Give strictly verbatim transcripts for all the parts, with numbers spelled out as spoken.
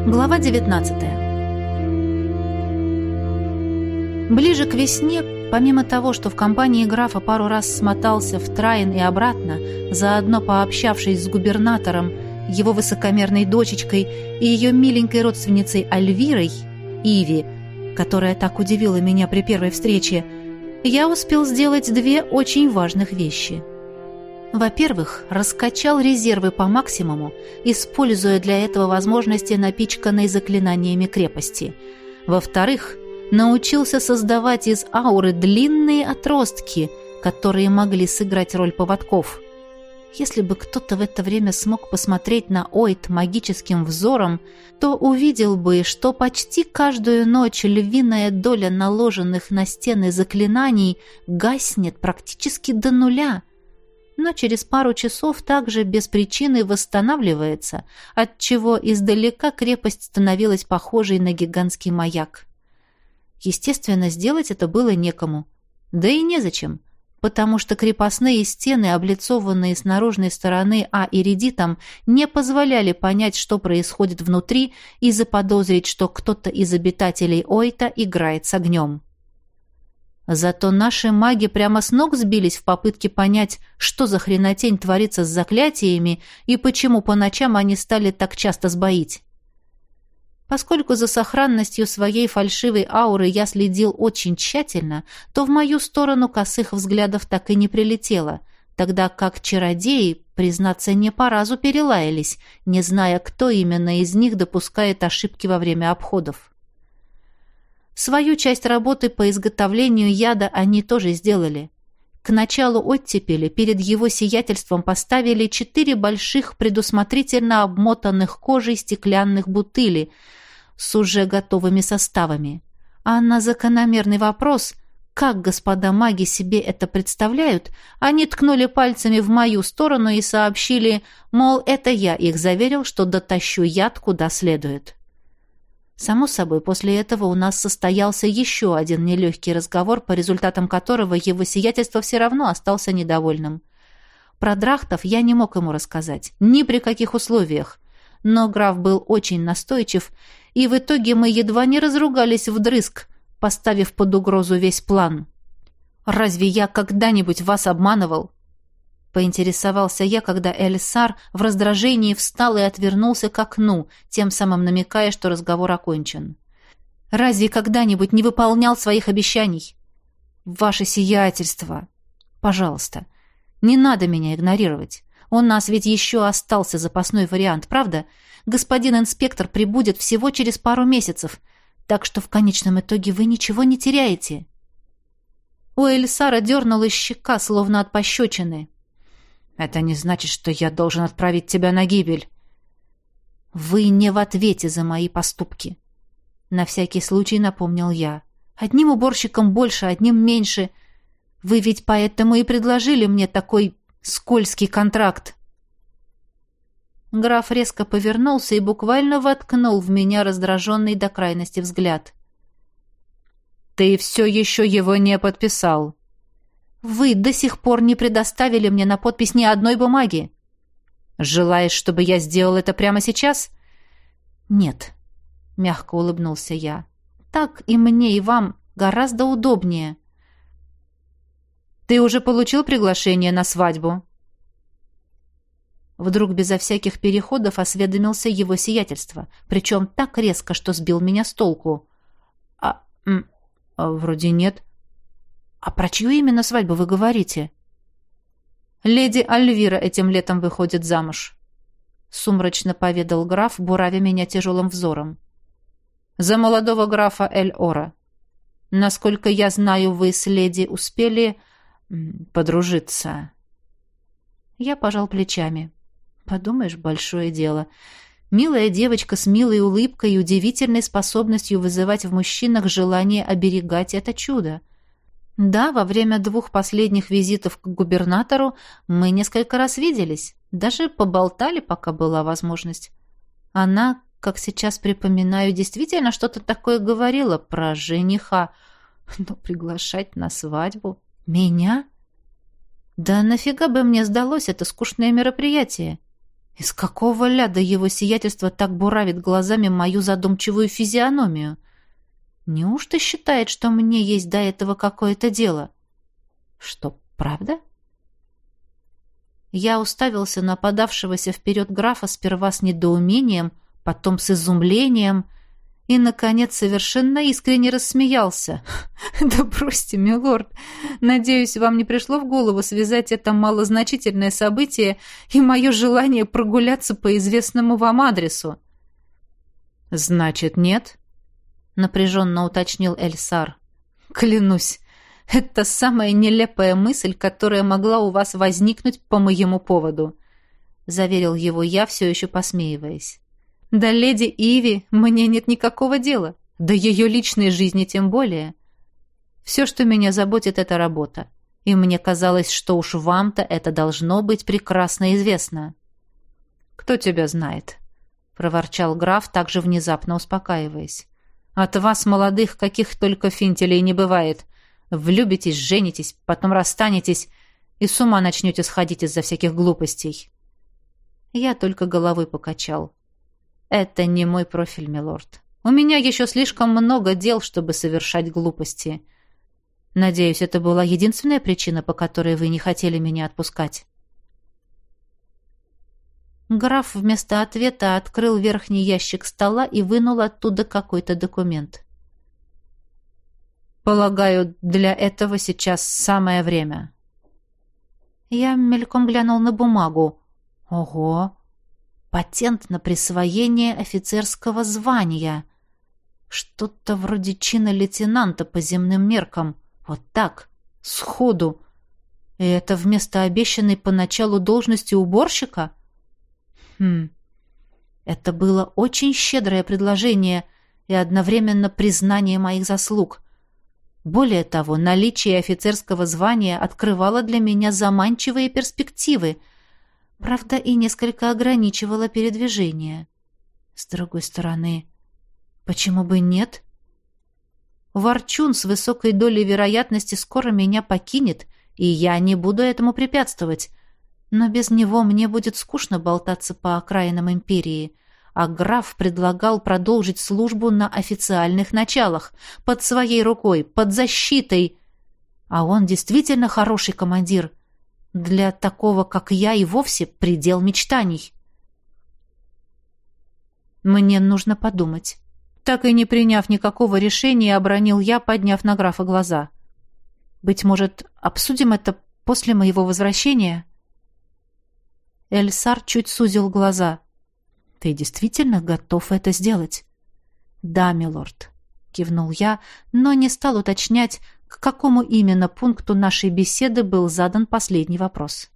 Глава девятнадцатая. Ближе к весне, помимо того, что в компании графа пару раз смотался в Трайн и обратно, заодно пообщавшись с губернатором, его высокомерной дочечкой и ее миленькой родственницей Альвирой, Иви, которая так удивила меня при первой встрече, я успел сделать две очень важных вещи. Во-первых, раскачал резервы по максимуму, используя для этого возможности напичканной заклинаниями крепости. Во-вторых, научился создавать из ауры длинные отростки, которые могли сыграть роль поводков. Если бы кто-то в это время смог посмотреть на Ойт магическим взором, то увидел бы, что почти каждую ночь львиная доля наложенных на стены заклинаний гаснет практически до нуля, но через пару часов также без причины восстанавливается, отчего издалека крепость становилась похожей на гигантский маяк. Естественно, сделать это было некому. Да и незачем, потому что крепостные стены, облицованные с наружной стороны аиридитом, не позволяли понять, что происходит внутри, и заподозрить, что кто-то из обитателей Ойта играет с огнем. Зато наши маги прямо с ног сбились в попытке понять, что за хренотень творится с заклятиями и почему по ночам они стали так часто сбоить. Поскольку за сохранностью своей фальшивой ауры я следил очень тщательно, то в мою сторону косых взглядов так и не прилетело, тогда как чародеи, признаться, не по разу перелаялись, не зная, кто именно из них допускает ошибки во время обходов. Свою часть работы по изготовлению яда они тоже сделали. К началу оттепели перед его сиятельством поставили четыре больших, предусмотрительно обмотанных кожей стеклянных бутыли с уже готовыми составами. А на закономерный вопрос, как господа маги себе это представляют, они ткнули пальцами в мою сторону и сообщили, мол, это я их заверил, что дотащу яд куда следует. Само собой, после этого у нас состоялся еще один нелегкий разговор, по результатам которого его сиятельство все равно остался недовольным. Про драхтов я не мог ему рассказать, ни при каких условиях, но граф был очень настойчив, и в итоге мы едва не разругались вдрызг, поставив под угрозу весь план. «Разве я когда-нибудь вас обманывал?» Поинтересовался я, когда Эльсар в раздражении встал и отвернулся к окну, тем самым намекая, что разговор окончен. «Разве когда-нибудь не выполнял своих обещаний? Ваше сиятельство! Пожалуйста, не надо меня игнорировать. У нас ведь еще остался запасной вариант, правда? Господин инспектор прибудет всего через пару месяцев, так что в конечном итоге вы ничего не теряете». У Эльсара дернулась щека, словно от пощечины. «Это не значит, что я должен отправить тебя на гибель». «Вы не в ответе за мои поступки», — на всякий случай напомнил я. «Одним уборщиком больше, одним меньше. Вы ведь поэтому и предложили мне такой скользкий контракт». Граф резко повернулся и буквально воткнул в меня раздраженный до крайности взгляд. «Ты все еще его не подписал». «Вы до сих пор не предоставили мне на подпись ни одной бумаги». «Желаешь, чтобы я сделал это прямо сейчас?» «Нет», — мягко улыбнулся я. «Так и мне, и вам гораздо удобнее». «Ты уже получил приглашение на свадьбу?» Вдруг безо всяких переходов осведомился его сиятельство, причем так резко, что сбил меня с толку. «А, м, а вроде нет». «А про чью именно свадьбу вы говорите?» «Леди Альвира этим летом выходит замуж», — сумрачно поведал граф, буравя меня тяжелым взором. «За молодого графа Эль-Ора. Насколько я знаю, вы с леди успели подружиться». Я пожал плечами. Подумаешь, большое дело. Милая девочка с милой улыбкой и удивительной способностью вызывать в мужчинах желание оберегать это чудо. Да, во время двух последних визитов к губернатору мы несколько раз виделись, даже поболтали, пока была возможность. Она, как сейчас припоминаю, действительно что-то такое говорила про жениха. Но приглашать на свадьбу? Меня? Да нафига бы мне сдалось это скучное мероприятие? Из какого ляда его сиятельство так буравит глазами мою задумчивую физиономию? Неужто считает, что мне есть до этого какое-то дело? Что, правда? Я уставился на подавшегося вперед графа сперва с недоумением, потом с изумлением и, наконец, совершенно искренне рассмеялся. «Да бросьте, милорд! Надеюсь, вам не пришло в голову связать это малозначительное событие и мое желание прогуляться по известному вам адресу?» «Значит, нет?» — напряженно уточнил Эльсар. «Клянусь, это самая нелепая мысль, которая могла у вас возникнуть по моему поводу», — заверил его я, все еще посмеиваясь. «Да леди Иви мне нет никакого дела, да ее личной жизни тем более. Все, что меня заботит, это работа, и мне казалось, что уж вам-то это должно быть прекрасно известно». «Кто тебя знает?» — проворчал граф, также внезапно успокаиваясь. «От вас, молодых, каких только финтелей не бывает. Влюбитесь, женитесь, потом расстанетесь и с ума начнете сходить из-за всяких глупостей». Я только головой покачал. «Это не мой профиль, милорд. У меня еще слишком много дел, чтобы совершать глупости. Надеюсь, это была единственная причина, по которой вы не хотели меня отпускать». Граф вместо ответа открыл верхний ящик стола и вынул оттуда какой-то документ. «Полагаю, для этого сейчас самое время». Я мельком глянул на бумагу. «Ого! Патент на присвоение офицерского звания. Что-то вроде чина лейтенанта по земным меркам. Вот так, сходу. И это вместо обещанной поначалу должности уборщика? Хм. Это было очень щедрое предложение и одновременно признание моих заслуг. Более того, наличие офицерского звания открывало для меня заманчивые перспективы, правда, и несколько ограничивало передвижение. С другой стороны, почему бы нет? Ворчун с высокой долей вероятности скоро меня покинет, и я не буду этому препятствовать. Но без него мне будет скучно болтаться по окраинам империи, а граф предлагал продолжить службу на официальных началах, под своей рукой, под защитой. А он действительно хороший командир. Для такого, как я, и вовсе предел мечтаний. Мне нужно подумать. Так и не приняв никакого решения, обронил я, подняв на графа глаза. Быть может, обсудим это после моего возвращения? Эльсар чуть сузил глаза. Ты действительно готов это сделать? Да, милорд, кивнул я, но не стал уточнять, к какому именно пункту нашей беседы был задан последний вопрос.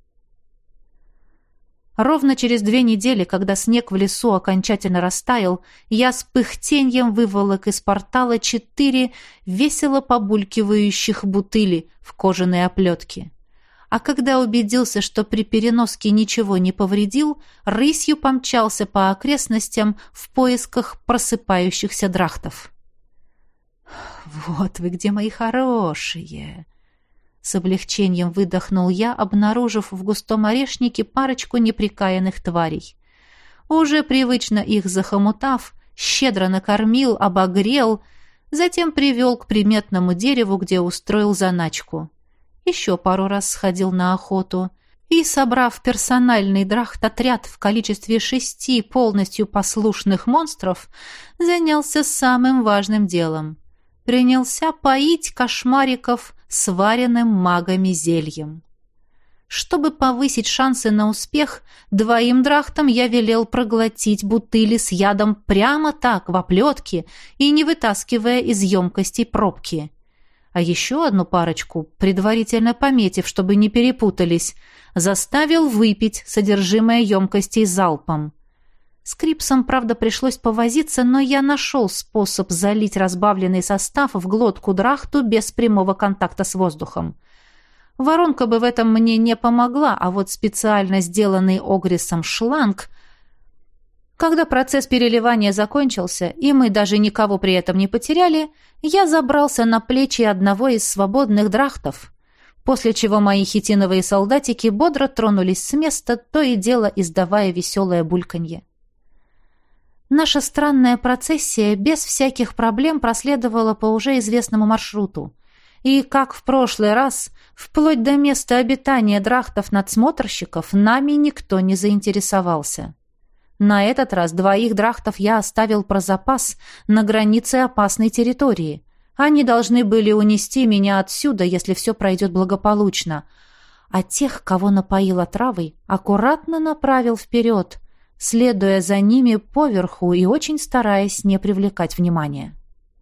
Ровно через две недели, когда снег в лесу окончательно растаял, я с пыхтеньем выволок из портала четыре весело побулькивающих бутыли в кожаной оплетке. А когда убедился, что при переноске ничего не повредил, рысью помчался по окрестностям в поисках просыпающихся драхтов. «Вот вы где, мои хорошие!» С облегчением выдохнул я, обнаружив в густом орешнике парочку неприкаянных тварей. Уже привычно их захомутав, щедро накормил, обогрел, затем привел к приметному дереву, где устроил заначку. Еще пару раз сходил на охоту и, собрав персональный драхт-отряд в количестве шести полностью послушных монстров, занялся самым важным делом. Принялся поить кошмариков сваренным магами зельем. Чтобы повысить шансы на успех, двоим драхтам я велел проглотить бутыли с ядом прямо так, в оплетке, и не вытаскивая из емкостей пробки. А еще одну парочку, предварительно пометив, чтобы не перепутались, заставил выпить содержимое емкостей залпом. С Крипсом, правда, пришлось повозиться, но я нашел способ залить разбавленный состав в глотку драхту без прямого контакта с воздухом. Воронка бы в этом мне не помогла, а вот специально сделанный Огрисом шланг... Когда процесс переливания закончился, и мы даже никого при этом не потеряли, я забрался на плечи одного из свободных драхтов, после чего мои хитиновые солдатики бодро тронулись с места, то и дело издавая веселое бульканье. Наша странная процессия без всяких проблем проследовала по уже известному маршруту. И, как в прошлый раз, вплоть до места обитания драхтов-надсмотрщиков, нами никто не заинтересовался. На этот раз двоих драхтов я оставил про запас на границе опасной территории. Они должны были унести меня отсюда, если все пройдет благополучно. А тех, кого напоил отравой, аккуратно направил вперед, следуя за ними поверху и очень стараясь не привлекать внимания.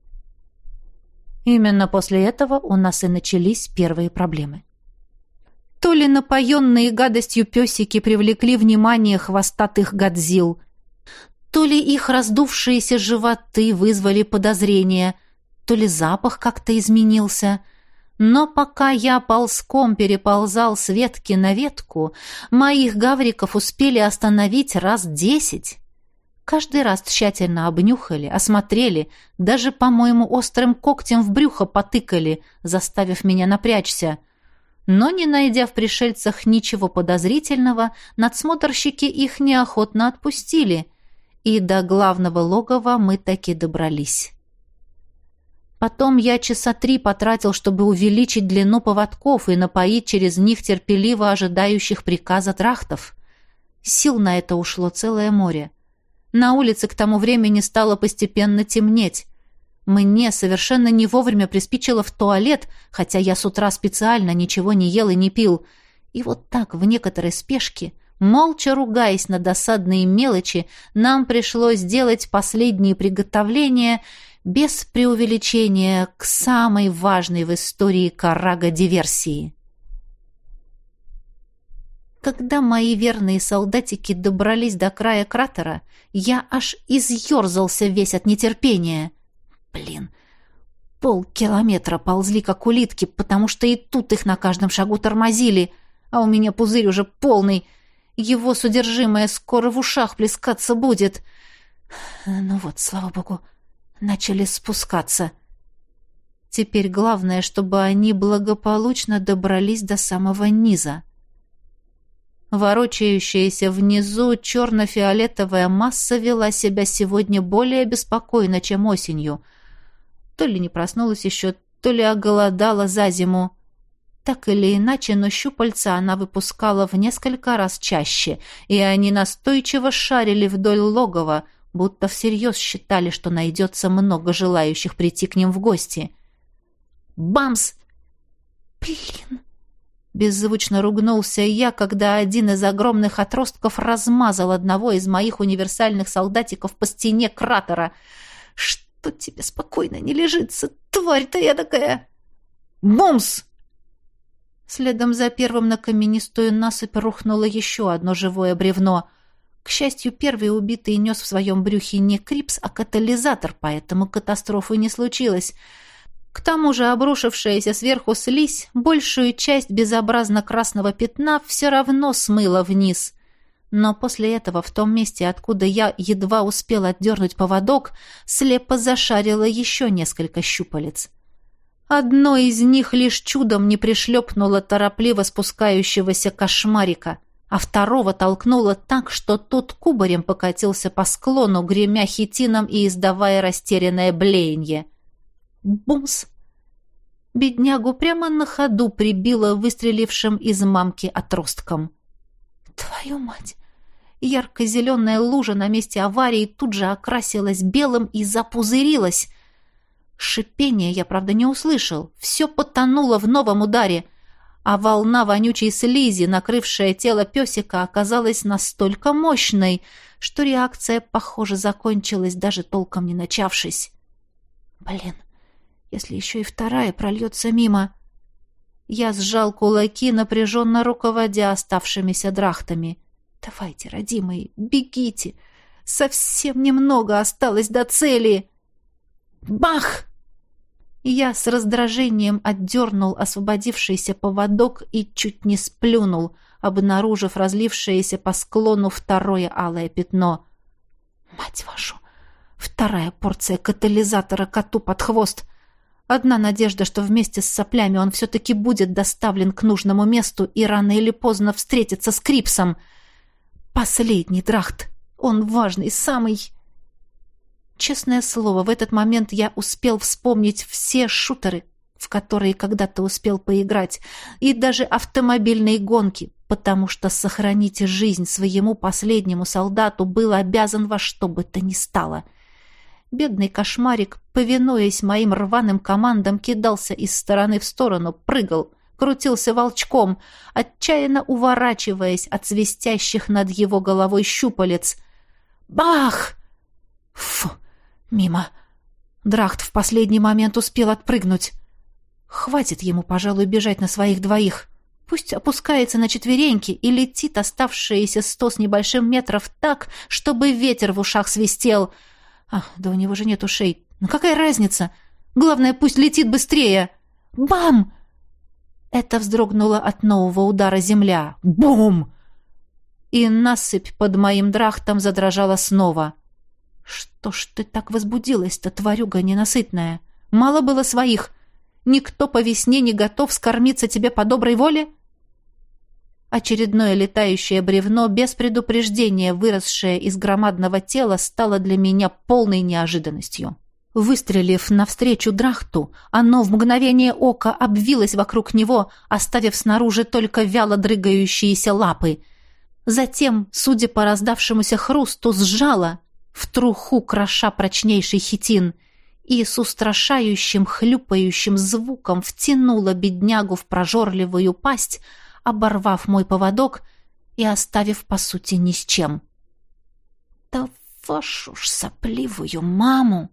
Именно после этого у нас и начались первые проблемы. То ли напоенные гадостью песики привлекли внимание хвостатых Годзилл, то ли их раздувшиеся животы вызвали подозрения, то ли запах как-то изменился. Но пока я ползком переползал с ветки на ветку, моих гавриков успели остановить раз десять. Каждый раз тщательно обнюхали, осмотрели, даже, по-моему, острым когтем в брюхо потыкали, заставив меня напрячься. Но, не найдя в пришельцах ничего подозрительного, надсмотрщики их неохотно отпустили, и до главного логова мы таки добрались. Потом я часа три потратил, чтобы увеличить длину поводков и напоить через них терпеливо ожидающих приказа драхтов. Сил на это ушло целое море. На улице к тому времени стало постепенно темнеть. Мне совершенно не вовремя приспичило в туалет, хотя я с утра специально ничего не ел и не пил. И вот так, в некоторой спешке, молча ругаясь на досадные мелочи, нам пришлось сделать последние приготовления без преувеличения к самой важной в истории Каррага диверсии. Когда мои верные солдатики добрались до края кратера, я аж изъерзался весь от нетерпения. Блин, полкилометра ползли, как улитки, потому что и тут их на каждом шагу тормозили, а у меня пузырь уже полный. Его содержимое скоро в ушах плескаться будет. Ну вот, слава богу, начали спускаться. Теперь главное, чтобы они благополучно добрались до самого низа. Ворочающаяся внизу черно-фиолетовая масса вела себя сегодня более беспокойно, чем осенью. То ли не проснулась еще, то ли оголодала за зиму. Так или иначе, но щупальца она выпускала в несколько раз чаще, и они настойчиво шарили вдоль логова, будто всерьез считали, что найдется много желающих прийти к ним в гости. «Бамс!» «Блин!» Беззвучно ругнулся я, когда один из огромных отростков размазал одного из моих универсальных солдатиков по стене кратера. «Что тебе спокойно не лежится, тварь-то я такая!» «Бумс!» Следом за первым на каменистую насыпь рухнуло еще одно живое бревно. К счастью, первый убитый нес в своем брюхе не крипс, а катализатор, поэтому катастрофы не случилось. К тому же обрушившаяся сверху слизь большую часть безобразно красного пятна все равно смыла вниз. Но после этого в том месте, откуда я едва успел отдернуть поводок, слепо зашарило еще несколько щупалец. Одно из них лишь чудом не пришлепнуло торопливо спускающегося кошмарика, а второго толкнуло так, что тот кубарем покатился по склону, гремя хитином и издавая растерянное блеяние. Бумс! Беднягу прямо на ходу прибило выстрелившим из мамки отростком. Твою мать! Ярко-зеленая лужа на месте аварии тут же окрасилась белым и запузырилась. Шипения я, правда, не услышал. Все потонуло в новом ударе, а волна вонючей слизи, накрывшая тело песика, оказалась настолько мощной, что реакция, похоже, закончилась, даже толком не начавшись. Блин! Если еще и вторая прольется мимо. Я сжал кулаки, напряженно руководя оставшимися драхтами. Давайте, родимые, бегите. Совсем немного осталось до цели. Бах! Я с раздражением отдернул освободившийся поводок и чуть не сплюнул, обнаружив разлившееся по склону второе алое пятно. Мать вашу! Вторая порция катализатора коту под хвост! Одна надежда, что вместе с соплями он все-таки будет доставлен к нужному месту и рано или поздно встретится с Крипсом. Последний Драхт. Он важный, самый... Честное слово, в этот момент я успел вспомнить все шутеры, в которые когда-то успел поиграть, и даже автомобильные гонки, потому что сохранить жизнь своему последнему солдату был обязан во что бы то ни стало. Бедный кошмарик, повинуясь моим рваным командам, кидался из стороны в сторону, прыгал, крутился волчком, отчаянно уворачиваясь от свистящих над его головой щупалец. Бах! Фу! Мимо. Драхт в последний момент успел отпрыгнуть. Хватит ему, пожалуй, бежать на своих двоих. Пусть опускается на четвереньки и летит оставшиеся сто с небольшим метров так, чтобы ветер в ушах свистел. А, да у него же нет ушей. Ну какая разница? Главное, пусть летит быстрее. Бам! Это вздрогнуло от нового удара земля. Бум! И насыпь под моим драхтом задрожала снова. Что ж ты так возбудилась-то, тварюга ненасытная? Мало было своих. Никто по весне не готов скормиться тебе по доброй воле? Очередное летающее бревно, без предупреждения выросшее из громадного тела, стало для меня полной неожиданностью. Выстрелив навстречу Драхту, оно в мгновение ока обвилось вокруг него, оставив снаружи только вяло дрыгающиеся лапы. Затем, судя по раздавшемуся хрусту, сжало, в труху кроша прочнейший хитин, и с устрашающим хлюпающим звуком втянула беднягу в прожорливую пасть, оборвав мой поводок и оставив, по сути, ни с чем. Да вашу ж сопливую маму!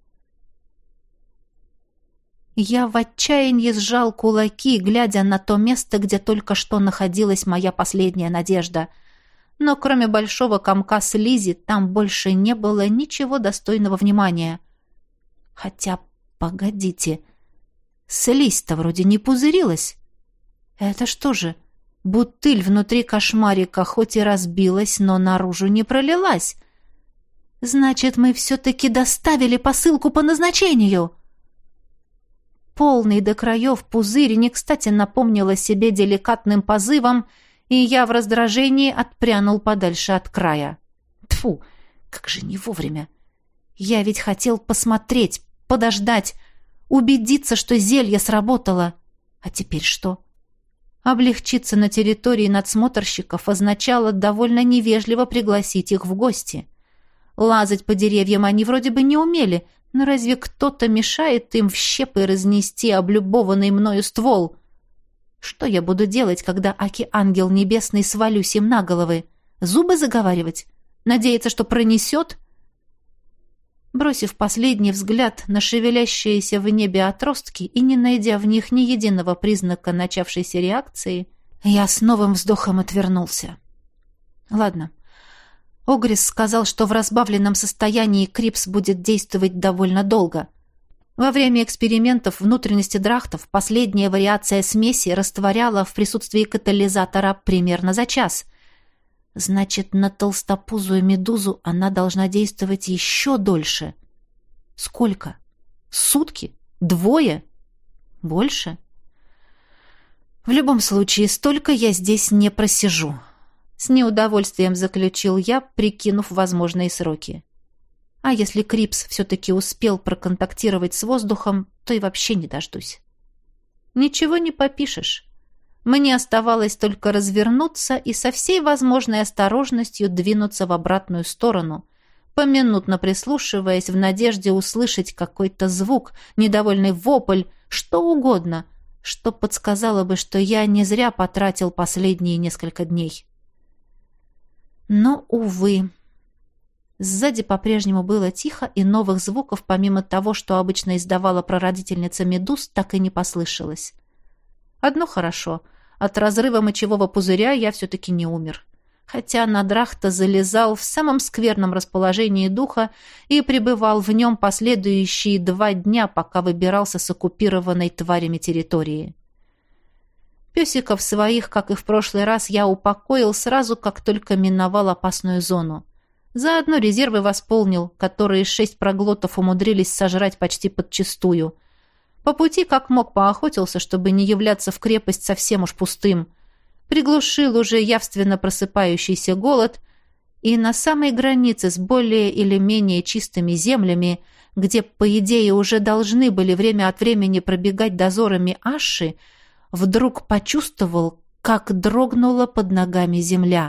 Я в отчаянии сжал кулаки, глядя на то место, где только что находилась моя последняя надежда. Но кроме большого комка слизи там больше не было ничего достойного внимания. Хотя, погодите, слизь-то вроде не пузырилась. Это что же, бутыль внутри кошмарика хоть и разбилась, но наружу не пролилась? Значит, мы все-таки доставили посылку по назначению. Полный до краев пузырь не кстати напомнил о себе деликатным позывом, и я в раздражении отпрянул подальше от края. Тьфу, как же не вовремя. Я ведь хотел посмотреть, подождать, убедиться, что зелье сработало. А теперь что? Облегчиться на территории надсмотрщиков означало довольно невежливо пригласить их в гости. Лазать по деревьям они вроде бы не умели, но разве кто-то мешает им в щепы разнести облюбованный мною ствол? Что я буду делать, когда Аки-ангел небесный свалюсь им на головы? Зубы заговаривать? Надеяться, что пронесет? Бросив последний взгляд на шевелящиеся в небе отростки и не найдя в них ни единого признака начавшейся реакции, я с новым вздохом отвернулся. Ладно. Огрис сказал, что в разбавленном состоянии Крипс будет действовать довольно долго. Во время экспериментов внутренности драхтов последняя вариация смеси растворяла в присутствии катализатора примерно за час. Значит, на толстопузую медузу она должна действовать еще дольше. Сколько? Сутки? Двое? Больше? В любом случае, столько я здесь не просижу. С неудовольствием заключил я, прикинув возможные сроки. А если Крипс все-таки успел проконтактировать с воздухом, то и вообще не дождусь. Ничего не попишешь. Мне оставалось только развернуться и со всей возможной осторожностью двинуться в обратную сторону, поминутно прислушиваясь в надежде услышать какой-то звук, недовольный вопль, что угодно, что подсказало бы, что я не зря потратил последние несколько дней. Но, увы... Сзади по-прежнему было тихо, и новых звуков, помимо того, что обычно издавала прародительница медуз, так и не послышалось. Одно хорошо. От разрыва мочевого пузыря я все-таки не умер. Хотя на Драхта залезал в самом скверном расположении духа и пребывал в нем последующие два дня, пока выбирался с оккупированной тварями территории. Песиков своих, как и в прошлый раз, я упокоил сразу, как только миновал опасную зону. Заодно резервы восполнил, которые шесть проглотов умудрились сожрать почти подчистую. По пути как мог поохотился, чтобы не являться в крепость совсем уж пустым. Приглушил уже явственно просыпающийся голод, и на самой границе с более или менее чистыми землями, где, по идее, уже должны были время от времени пробегать дозорами аши, вдруг почувствовал, как дрогнула под ногами земля.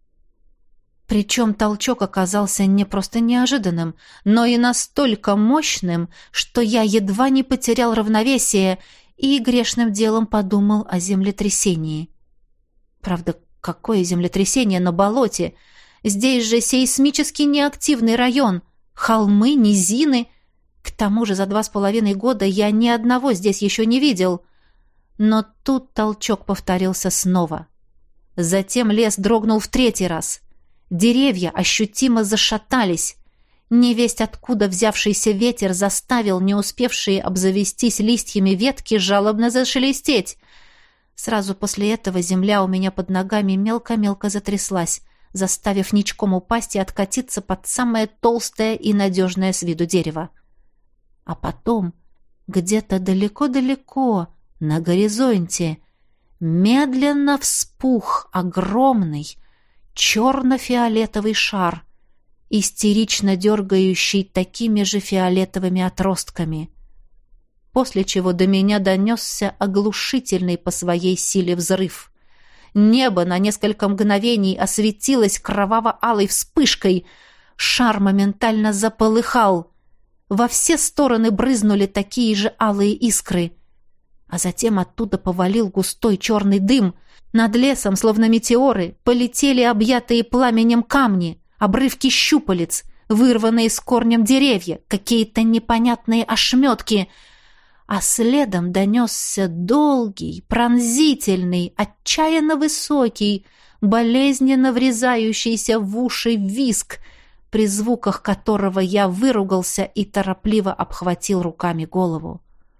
Причем толчок оказался не просто неожиданным, но и настолько мощным, что я едва не потерял равновесие и грешным делом подумал о землетрясении. Правда, какое землетрясение на болоте? Здесь же сейсмически неактивный район, холмы, низины. К тому же за два с половиной года я ни одного здесь еще не видел. Но тут толчок повторился снова. Затем лес дрогнул в третий раз. Деревья ощутимо зашатались. Невесть откуда взявшийся ветер заставил не успевшие обзавестись листьями ветки жалобно зашелестеть. Сразу после этого земля у меня под ногами мелко-мелко затряслась, заставив ничком упасть и откатиться под самое толстое и надежное с виду дерево. А потом, где-то далеко-далеко, на горизонте, медленно вспух огромный, черно-фиолетовый шар, истерично дергающий такими же фиолетовыми отростками, после чего до меня донесся оглушительный по своей силе взрыв. Небо на несколько мгновений осветилось кроваво-алой вспышкой, шар моментально заполыхал, во все стороны брызнули такие же алые искры, а затем оттуда повалил густой черный дым. Над лесом, словно метеоры, полетели объятые пламенем камни, обрывки щупалец, вырванные с корнем деревья, какие-то непонятные ошметки, а следом донесся долгий, пронзительный, отчаянно высокий, болезненно врезающийся в уши визг, при звуках которого я выругался и торопливо обхватил руками голову.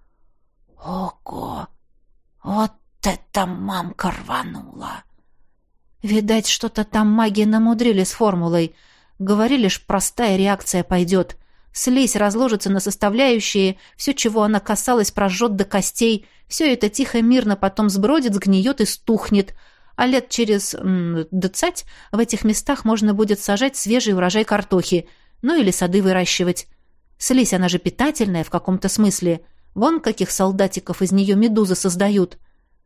«Ого! Вот это мамка рванула!» Видать, что-то там маги намудрили с формулой. Говорили ж, простая реакция пойдет. Слизь разложится на составляющие, все, чего она касалась, прожжет до костей, все это тихо-мирно потом сбродит, сгниет и стухнет, а лет через м, двадцать в этих местах можно будет сажать свежий урожай картохи, ну или сады выращивать. Слизь, она же питательная в каком-то смысле. Вон каких солдатиков из нее медузы создают.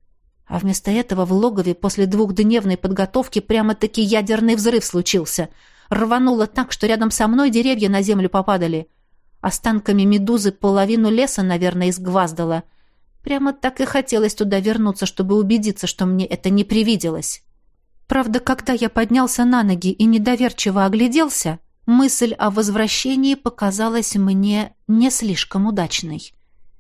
А вместо этого в логове после двухдневной подготовки прямо-таки ядерный взрыв случился. Рвануло так, что рядом со мной деревья на землю попадали. Останками медузы половину леса, наверное, изгваздало. Прямо так и хотелось туда вернуться, чтобы убедиться, что мне это не привиделось. Правда, когда я поднялся на ноги и недоверчиво огляделся, мысль о возвращении показалась мне не слишком удачной.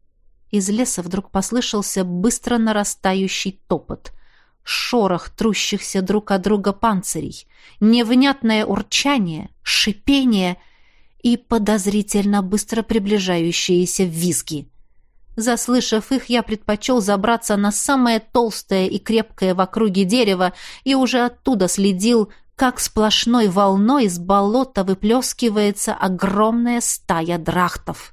Из леса вдруг послышался быстро нарастающий топот, шорох трущихся друг от друга панцирей, невнятное урчание, шипение и подозрительно быстро приближающиеся визги. Заслышав их, я предпочел забраться на самое толстое и крепкое в округе дерево и уже оттуда следил, как сплошной волной с болота выплескивается огромная стая драхтов.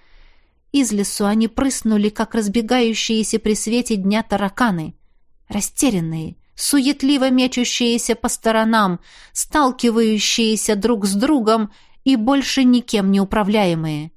Из лесу они прыснули, как разбегающиеся при свете дня тараканы. Растерянные, суетливо мечущиеся по сторонам, сталкивающиеся друг с другом и больше никем не управляемые.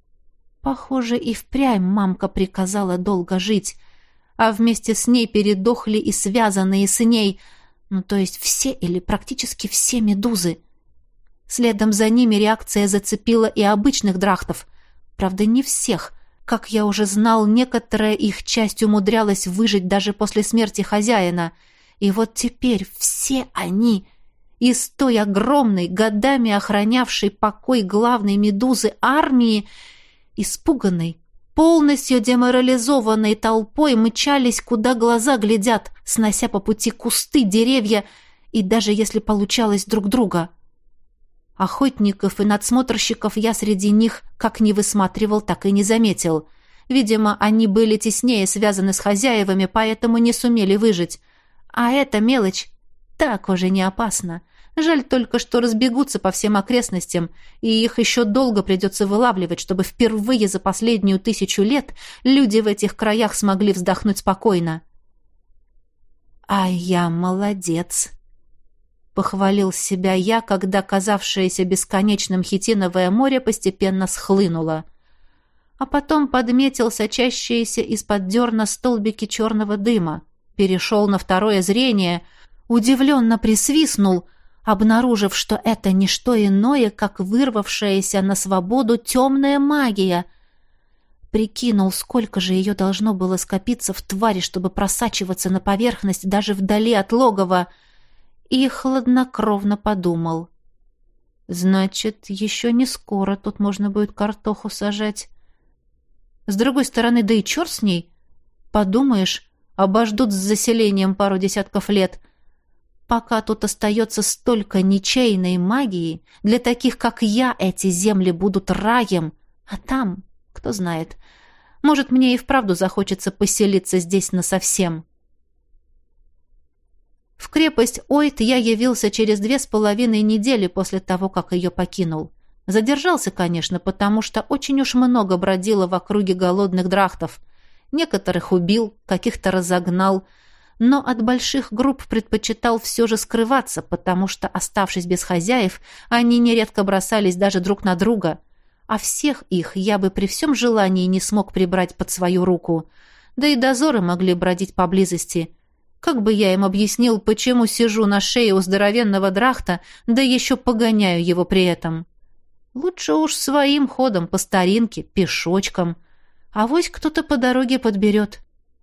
Похоже, и впрямь мамка приказала долго жить, а вместе с ней передохли и связанные с ней, ну то есть все или практически все медузы. Следом за ними реакция зацепила и обычных драхтов. Правда, не всех. Как я уже знал, некоторая их часть умудрялась выжить даже после смерти хозяина. И вот теперь все они, из той огромной, годами охранявшей покой главной медузы армии, испуганной, полностью деморализованной толпой мчались, куда глаза глядят, снося по пути кусты, деревья и даже, если получалось, друг друга. Охотников и надсмотрщиков я среди них как не высматривал, так и не заметил. Видимо, они были теснее связаны с хозяевами, поэтому не сумели выжить. А эта мелочь так уже не опасна. Жаль только, что разбегутся по всем окрестностям, и их еще долго придется вылавливать, чтобы впервые за последнюю тысячу лет люди в этих краях смогли вздохнуть спокойно. «А я молодец», — похвалил себя я, когда казавшееся бесконечным хитиновое море постепенно схлынуло. А потом подметил сочащиеся из-под дерна столбики черного дыма, перешел на второе зрение, удивленно присвистнул, обнаружив, что это не что иное, как вырвавшаяся на свободу темная магия. Прикинул, сколько же ее должно было скопиться в твари, чтобы просачиваться на поверхность даже вдали от логова, и хладнокровно подумал. Значит, еще не скоро тут можно будет картоху сажать. С другой стороны, да и черт с ней. Подумаешь, обождут с заселением пару десятков лет. Пока тут остается столько ничейной магии, для таких, как я, эти земли будут раем. А там, кто знает, может, мне и вправду захочется поселиться здесь насовсем. В крепость Ойт я явился через две с половиной недели после того, как ее покинул. Задержался, конечно, потому что очень уж много бродило в округе голодных драхтов. Некоторых убил, каких-то разогнал, но от больших групп предпочитал все же скрываться, потому что, оставшись без хозяев, они нередко бросались даже друг на друга. А всех их я бы при всем желании не смог прибрать под свою руку. Да и дозоры могли бродить поблизости. Как бы я им объяснил, почему сижу на шее у здоровенного драхта, да еще погоняю его при этом? Лучше уж своим ходом, по старинке, пешочком. Авось кто-то по дороге подберет.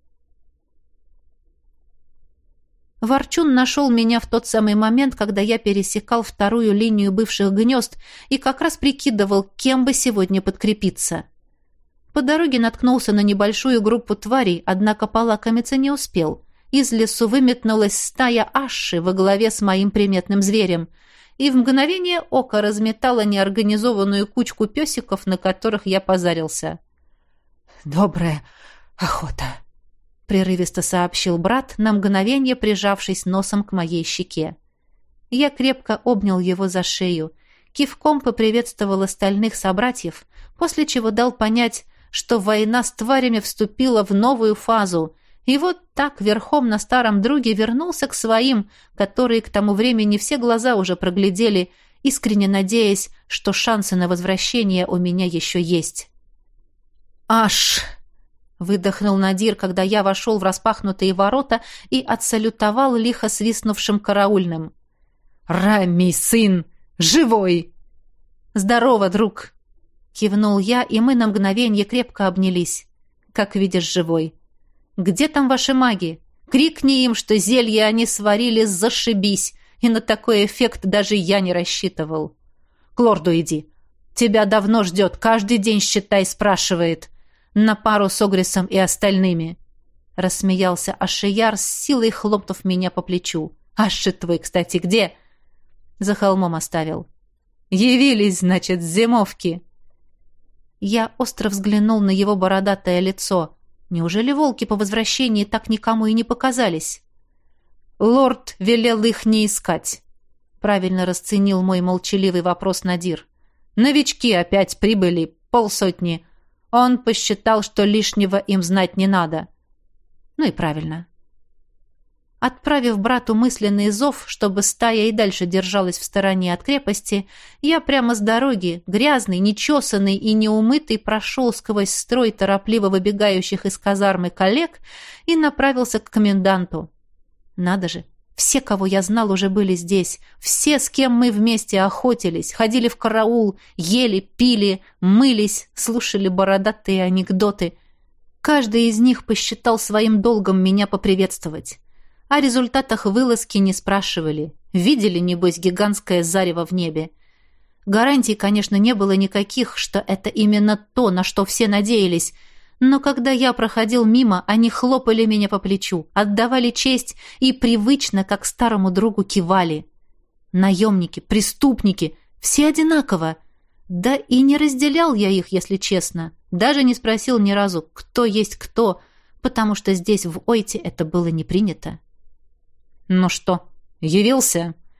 Ворчун нашел меня в тот самый момент, когда я пересекал вторую линию бывших гнезд и как раз прикидывал, кем бы сегодня подкрепиться. По дороге наткнулся на небольшую группу тварей, однако полакомиться не успел. Из лесу выметнулась стая аши во главе с моим приметным зверем и в мгновение ока разметала неорганизованную кучку песиков, на которых я позарился. «Добрая охота», — прерывисто сообщил брат, на мгновение прижавшись носом к моей щеке. Я крепко обнял его за шею, кивком поприветствовал остальных собратьев, после чего дал понять, что война с тварями вступила в новую фазу, и вот так верхом на старом друге вернулся к своим, которые к тому времени все глаза уже проглядели, искренне надеясь, что шансы на возвращение у меня еще есть. «Аш!» — выдохнул Надир, когда я вошел в распахнутые ворота и отсалютовал лихо свистнувшим караульным. «Рамий сын! Живой!» «Здорово, друг!» — кивнул я, и мы на мгновение крепко обнялись. «Как видишь, живой. Где там ваши маги? Крикни им, что зелье они сварили зашибись, и на такой эффект даже я не рассчитывал. К лорду иди. Тебя давно ждет, каждый день, считай, спрашивает. На пару с Огрисом и остальными». Рассмеялся Ашияр, с силой хлопнув меня по плечу. «Аши твой, кстати, где?» За холмом оставил. «Явились, значит, с зимовки». Я остро взглянул на его бородатое лицо. Неужели волки по возвращении так никому и не показались? «Лорд велел их не искать», — правильно расценил мой молчаливый вопрос Надир. «Новички опять прибыли, полсотни. Он посчитал, что лишнего им знать не надо». Ну и правильно. Отправив брату мысленный зов, чтобы стая и дальше держалась в стороне от крепости, я прямо с дороги, грязный, нечесанный и неумытый, прошел сквозь строй торопливо выбегающих из казармы коллег и направился к коменданту. Надо же, все, кого я знал, уже были здесь, все, с кем мы вместе охотились, ходили в караул, ели, пили, мылись, слушали бородатые анекдоты. Каждый из них посчитал своим долгом меня поприветствовать. О результатах вылазки не спрашивали. Видели, небось, гигантское зарево в небе. Гарантий, конечно, не было никаких, что это именно то, на что все надеялись. Но когда я проходил мимо, они хлопали меня по плечу, отдавали честь и привычно, как старому другу, кивали. Наемники, преступники, все одинаково. Да и не разделял я их, если честно. Даже не спросил ни разу, кто есть кто, потому что здесь, в Ойте, это было не принято. «Ну что, явился?»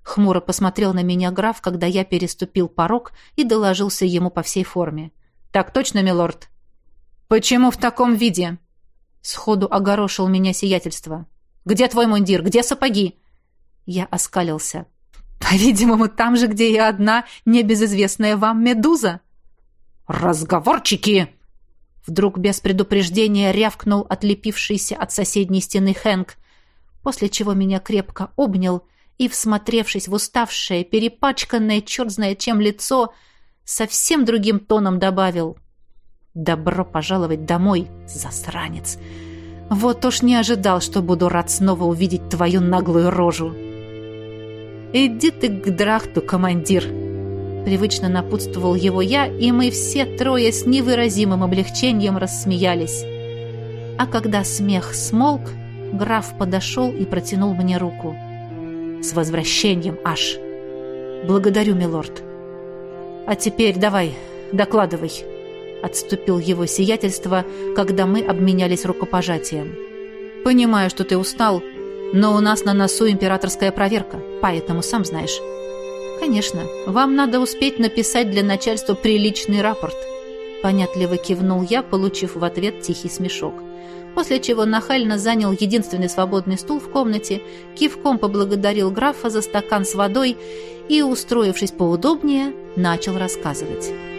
Хмуро посмотрел на меня граф, когда я переступил порог и доложился ему по всей форме. «Так точно, милорд?» «Почему в таком виде?» Сходу огорошил меня сиятельство. «Где твой мундир? Где сапоги?» Я оскалился. «По-видимому, там же, где и одна небезызвестная вам медуза». «Разговорчики!» Вдруг без предупреждения рявкнул отлепившийся от соседней стены Хэнк, после чего меня крепко обнял и, всмотревшись в уставшее, перепачканное, черт знает чем лицо, совсем другим тоном добавил: «Добро пожаловать домой, засранец! Вот уж не ожидал, что буду рад снова увидеть твою наглую рожу!» «Иди ты к драхту, командир!» Привычно напутствовал его я, и мы все трое с невыразимым облегчением рассмеялись. А когда смех смолк, граф подошел и протянул мне руку. «С возвращением, Аш!» «Благодарю, милорд!» «А теперь давай, докладывай!» Отступил его сиятельство, когда мы обменялись рукопожатием. «Понимаю, что ты устал, но у нас на носу императорская проверка, поэтому сам знаешь». «Конечно, вам надо успеть написать для начальства приличный рапорт», понятливо кивнул я, получив в ответ тихий смешок, после чего нахально занял единственный свободный стул в комнате, кивком поблагодарил графа за стакан с водой и, устроившись поудобнее, начал рассказывать.